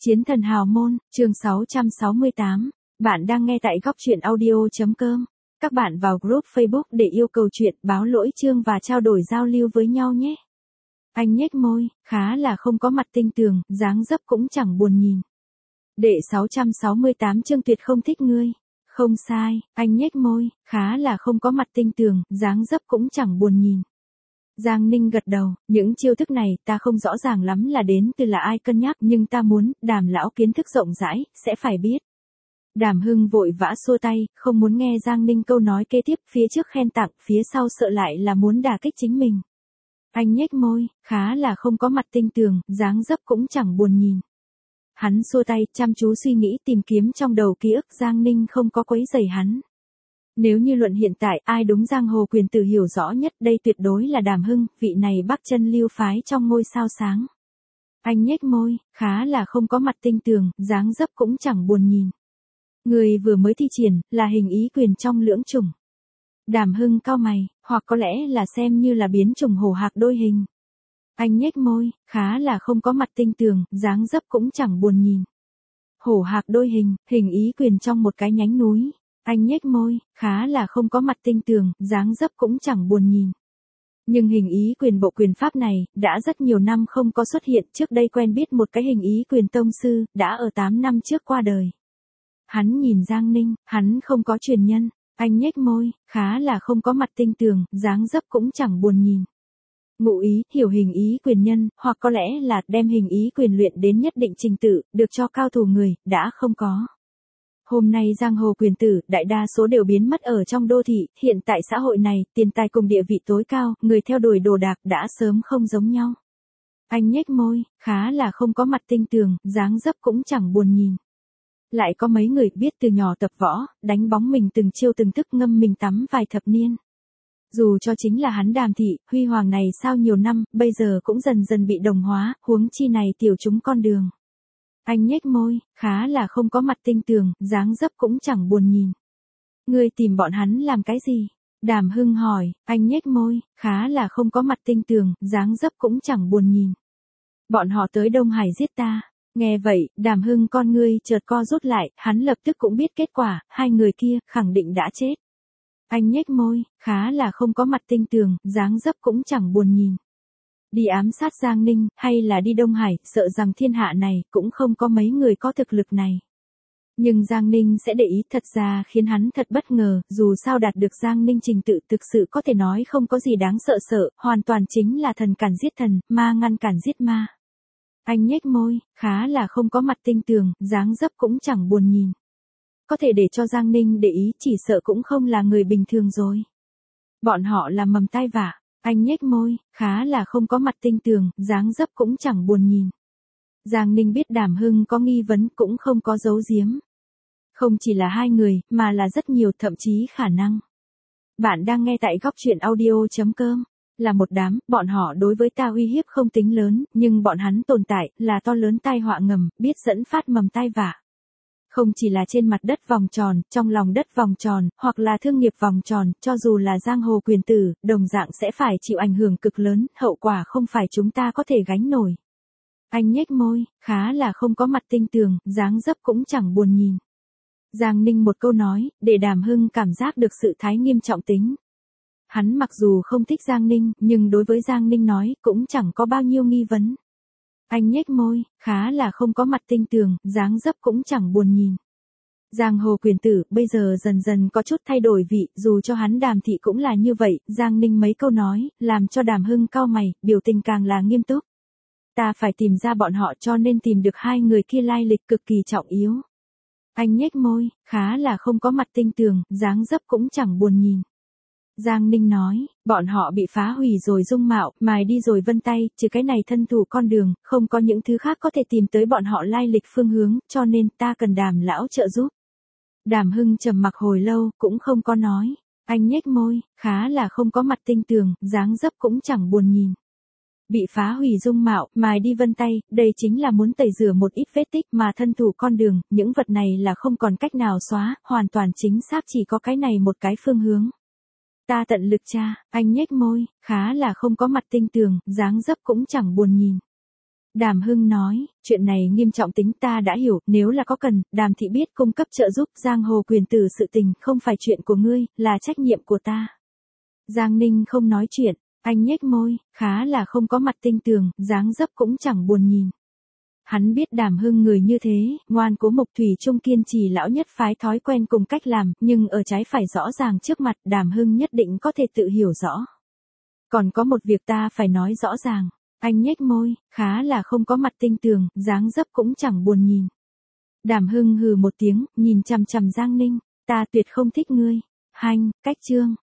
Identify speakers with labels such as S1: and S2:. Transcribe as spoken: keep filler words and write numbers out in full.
S1: Chiến thần hào môn, chương sáu trăm sáu mươi tám. Bạn đang nghe tại góc truyện audio.com. Các bạn vào group Facebook để yêu cầu chuyện, báo lỗi chương và trao đổi giao lưu với nhau nhé. Anh nhếch môi, khá là không có mặt tinh tường, dáng dấp cũng chẳng buồn nhìn. Đệ sáu trăm sáu mươi tám chương tuyệt không thích ngươi. Không sai, anh nhếch môi, khá là không có mặt tinh tường, dáng dấp cũng chẳng buồn nhìn. Giang Ninh gật đầu, những chiêu thức này ta không rõ ràng lắm là đến từ là ai cân nhắc, nhưng ta muốn, Đàm lão kiến thức rộng rãi, sẽ phải biết. Đàm Hưng vội vã xua tay, không muốn nghe Giang Ninh câu nói kế tiếp, phía trước khen tặng, phía sau sợ lại là muốn đả kích chính mình. Anh nhếch môi, khá là không có mặt tinh tường, dáng dấp cũng chẳng buồn nhìn. Hắn xua tay, chăm chú suy nghĩ tìm kiếm trong đầu ký ức, Giang Ninh không có quấy rầy hắn. Nếu như luận hiện tại, ai đúng giang hồ quyền tử hiểu rõ nhất, đây tuyệt đối là Đàm Hưng, vị này bắc chân lưu phái trong ngôi sao sáng. Anh nhếch môi, khá là không có mặt tinh tường, dáng dấp cũng chẳng buồn nhìn. Người vừa mới thi triển, là hình ý quyền trong lưỡng chủng. Đàm Hưng cau mày, hoặc có lẽ là xem như là biến chủng hổ hạc đôi hình. Anh nhếch môi, khá là không có mặt tinh tường, dáng dấp cũng chẳng buồn nhìn. Hổ hạc đôi hình, hình ý quyền trong một cái nhánh núi. Anh nhếch môi, khá là không có mặt tinh tường, dáng dấp cũng chẳng buồn nhìn. Nhưng hình ý quyền bộ quyền pháp này, đã rất nhiều năm không có xuất hiện, trước đây quen biết một cái hình ý quyền tông sư, đã ở tám năm trước qua đời. Hắn nhìn Giang Ninh, hắn không có truyền nhân, anh nhếch môi, khá là không có mặt tinh tường, dáng dấp cũng chẳng buồn nhìn. Ngụ ý, hiểu hình ý quyền nhân, hoặc có lẽ là đem hình ý quyền luyện đến nhất định trình tự, được cho cao thủ người, đã không có. Hôm nay giang hồ quyền tử, đại đa số đều biến mất ở trong đô thị, hiện tại xã hội này, tiền tài cùng địa vị tối cao, người theo đuổi đồ đạc đã sớm không giống nhau. Anh nhếch môi, khá là không có mặt tinh tường, dáng dấp cũng chẳng buồn nhìn. Lại có mấy người biết từ nhỏ tập võ, đánh bóng mình từng chiêu từng thức, ngâm mình tắm vài thập niên. Dù cho chính là hắn Đàm thị, huy hoàng này sau nhiều năm, bây giờ cũng dần dần bị đồng hóa, huống chi này tiểu chúng con đường. Anh nhếch môi, khá là không có mặt tinh tường, dáng dấp cũng chẳng buồn nhìn. Ngươi tìm bọn hắn làm cái gì? Đàm Hưng hỏi, anh nhếch môi, khá là không có mặt tinh tường, dáng dấp cũng chẳng buồn nhìn. Bọn họ tới Đông Hải giết ta. Nghe vậy, Đàm Hưng con ngươi chợt co rút lại, hắn lập tức cũng biết kết quả, hai người kia, khẳng định đã chết. Anh nhếch môi, khá là không có mặt tinh tường, dáng dấp cũng chẳng buồn nhìn. Đi ám sát Giang Ninh, hay là đi Đông Hải, sợ rằng thiên hạ này, cũng không có mấy người có thực lực này. Nhưng Giang Ninh sẽ để ý, thật ra khiến hắn thật bất ngờ, dù sao đạt được Giang Ninh trình tự thực sự có thể nói không có gì đáng sợ sợ, hoàn toàn chính là thần cản giết thần, ma ngăn cản giết ma. Anh nhếch môi, khá là không có mặt tinh tường, dáng dấp cũng chẳng buồn nhìn. Có thể để cho Giang Ninh để ý, chỉ sợ cũng không là người bình thường rồi. Bọn họ là mầm tai vạ. Anh nhếch môi, khá là không có mặt tinh tường, dáng dấp cũng chẳng buồn nhìn. Giang Ninh biết Đàm Hưng có nghi vấn, cũng không có giấu giếm. Không chỉ là hai người, mà là rất nhiều, thậm chí khả năng. Bạn đang nghe tại góc truyện audio.com. Là một đám, bọn họ đối với ta uy hiếp không tính lớn, nhưng bọn hắn tồn tại, là to lớn tai họa ngầm, biết dẫn phát mầm tai vạ. Không chỉ là trên mặt đất vòng tròn, trong lòng đất vòng tròn, hoặc là thương nghiệp vòng tròn, cho dù là giang hồ quyền tử, đồng dạng sẽ phải chịu ảnh hưởng cực lớn, hậu quả không phải chúng ta có thể gánh nổi. Anh nhếch môi, khá là không có mặt tinh tường, dáng dấp cũng chẳng buồn nhìn. Giang Ninh một câu nói, để Đàm Hưng cảm giác được sự thái nghiêm trọng tính. Hắn mặc dù không thích Giang Ninh, nhưng đối với Giang Ninh nói, cũng chẳng có bao nhiêu nghi vấn. Anh nhếch môi, khá là không có mặt tinh tường, dáng dấp cũng chẳng buồn nhìn. Giang hồ quyền tử, bây giờ dần dần có chút thay đổi vị, dù cho hắn Đàm thị cũng là như vậy, Giang Ninh mấy câu nói, làm cho Đàm Hưng cau mày, biểu tình càng là nghiêm túc. Ta phải tìm ra bọn họ, cho nên tìm được hai người kia lai lịch cực kỳ trọng yếu. Anh nhếch môi, khá là không có mặt tinh tường, dáng dấp cũng chẳng buồn nhìn. Giang Ninh nói, bọn họ bị phá hủy rồi dung mạo, mài đi rồi vân tay, trừ cái này thân thủ con đường, không có những thứ khác có thể tìm tới bọn họ lai lịch phương hướng, cho nên ta cần Đàm lão trợ giúp. Đàm Hưng trầm mặc hồi lâu, cũng không có nói. Anh nhếch môi, khá là không có mặt tinh tường, dáng dấp cũng chẳng buồn nhìn. Bị phá hủy dung mạo, mài đi vân tay, đây chính là muốn tẩy rửa một ít vết tích mà thân thủ con đường, những vật này là không còn cách nào xóa, hoàn toàn chính xác chỉ có cái này một cái phương hướng. Ta tận lực tra, anh nhếch môi, khá là không có mặt tinh tường, dáng dấp cũng chẳng buồn nhìn. Đàm Hưng nói, chuyện này nghiêm trọng tính ta đã hiểu, nếu là có cần, Đàm thị biết cung cấp trợ giúp, giang hồ quyền tử sự tình, không phải chuyện của ngươi, là trách nhiệm của ta. Giang Ninh không nói chuyện, anh nhếch môi, khá là không có mặt tinh tường, dáng dấp cũng chẳng buồn nhìn. Hắn biết Đàm Hưng người như thế, ngoan cố mộc thủy chung kiên trì lão nhất phái thói quen cùng cách làm, nhưng ở trái phải rõ ràng trước mặt, Đàm Hưng nhất định có thể tự hiểu rõ. Còn có một việc ta phải nói rõ ràng. Anh nhếch môi, khá là không có mặt tinh tường, dáng dấp cũng chẳng buồn nhìn. Đàm Hưng hừ một tiếng, nhìn chằm chằm Giang Ninh, ta tuyệt không thích ngươi. Hanh, cách chương.